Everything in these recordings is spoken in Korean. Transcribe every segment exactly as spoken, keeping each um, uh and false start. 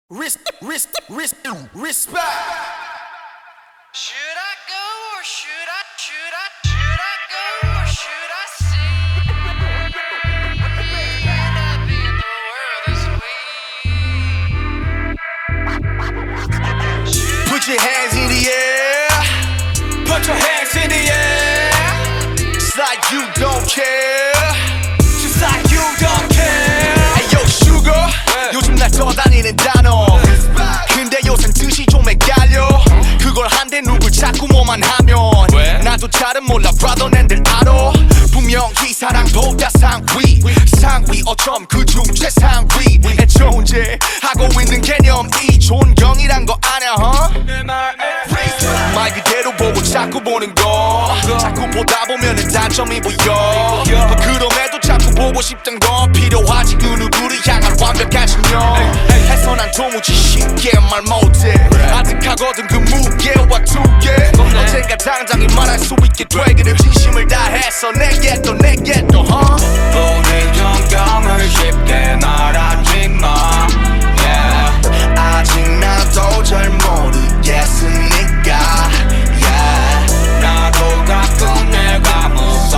Risk, risk, risk, respect. Should I go or should I, should I, should I go or should I stay? End up in the world this way. Put your hands in the air. Put your hands in the air. It's like you don't care. Just like you don't care. Hey yo, sugar. 요즘 날 떠다니는 단어. 근데 요샌 뜻이 좀 헷갈려. 그걸 한데 누굴 자꾸 뭐만 하면 나도 잘은 몰라 brother 낸들 알아. 분명히 사랑보다 상위 상위 어쩜 그중 최상위 애초제 하고 있는 개념이 존경이란 거 아냐 huh? 말 그대로 보고 자꾸 보는 거 자꾸 보다 보면은 단점이 보여 그럼에도 자꾸 보고 싶던 건 필요하지 그 누구를 향한 완벽한 신념 해서 난 도무지 쉽게 말 못해 아득하거든 그 무게와 두개 언젠가 당장에 말할 수 있게 되기를 진심을 다해서 내게 또 내게 또 huh? 우리 정경을 쉽게 말하지 마 yeah. 아직 나도 잘 모르겠으니까 yeah. 나도 가끔 내가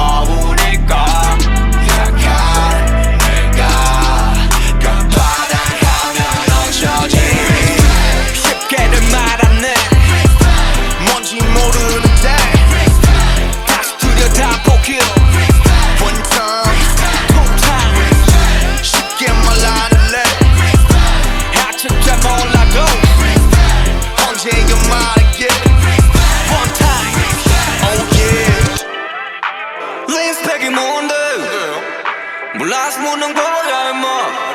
무서우니까 약한 내가 바닥하면 얹혀지 쉽게를 말하네 뭔지 모르는데 다시 들여다보길 One time Two times 쉽게 말하는래 아직 잘 몰라도 언젠가 말할게 One time Oh yeah 린스펙이 뭔데 몰라서 묻는 거야 임마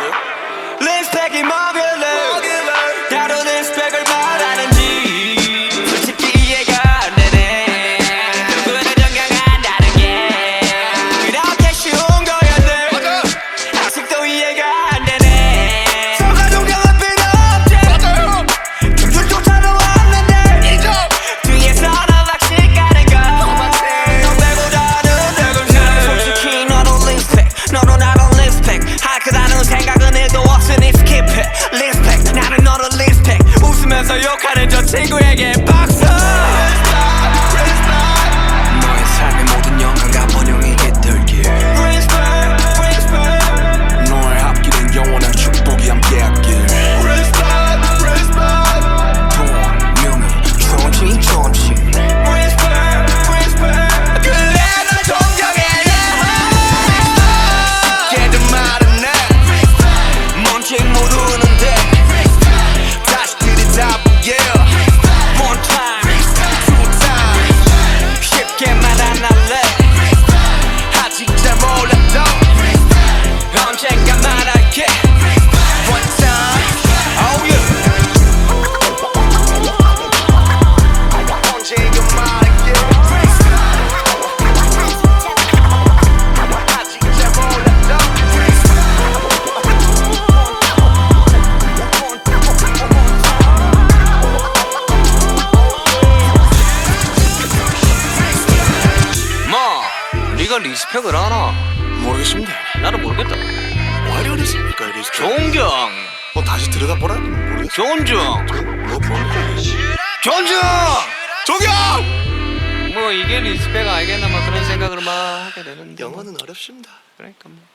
린스펙이 뭐길래 다른 린스펙을 말하는지 솔직히 이해가 안 되네 누구나 정경한다는 게 그렇게 쉬운 거였네 아직도 이해가 안 되네 서가 존경은 필요 없지 정준조차도 없는데 뒤에서 너박씩 가는 거 너 빼고 다른 대군사 솔직히 너도 린스펙 너도 나도 린스펙 할 거라는 생각은 일도 없으니 스킵해 린스펙 나는 너를 린스펙 웃으면서 욕하는 저 친구에게 박수 너의 삶의 모든 영광과 번영이 깃들길 린스펙 린스펙 너의 앞길은 영원한 축복이 함께하길 돈, 명예, 존칭 존칭 린스펙 린스펙 그래 널 존경해 걔들 말은 나 뭔지 모르는데 다시 들여다보게 One time, Two time 쉽게 말 안 할래 아직 잘 몰라도 언젠가 말할게 One time Oh yeah 언젠가 말할게 아직 잘 몰라도 마, 네가 리스펙을 하나? 모르겠습니다. 나는 모르겠다 왜 이러십니까 이리 존경 뭐 다시 들여다보라 모르겠어. 존중 뭐 뭡니까? 존중 조경! 뭐 이게 리스펙 알겠나 막 그런 생각을 막 하게 되는데 영어는 어렵습니다. 그러니까 뭐